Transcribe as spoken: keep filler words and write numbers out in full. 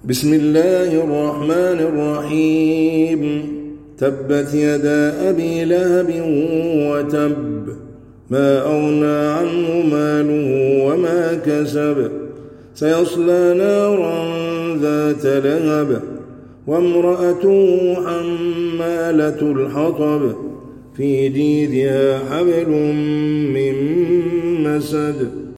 بسم الله الرحمن الرحيم تبت يدا أبي لهب وتب ما أغنى عنه ماله وما كسب سيصلى نارا ذات لهب وامرأته حمالة الحطب في جيدها حبل من مسد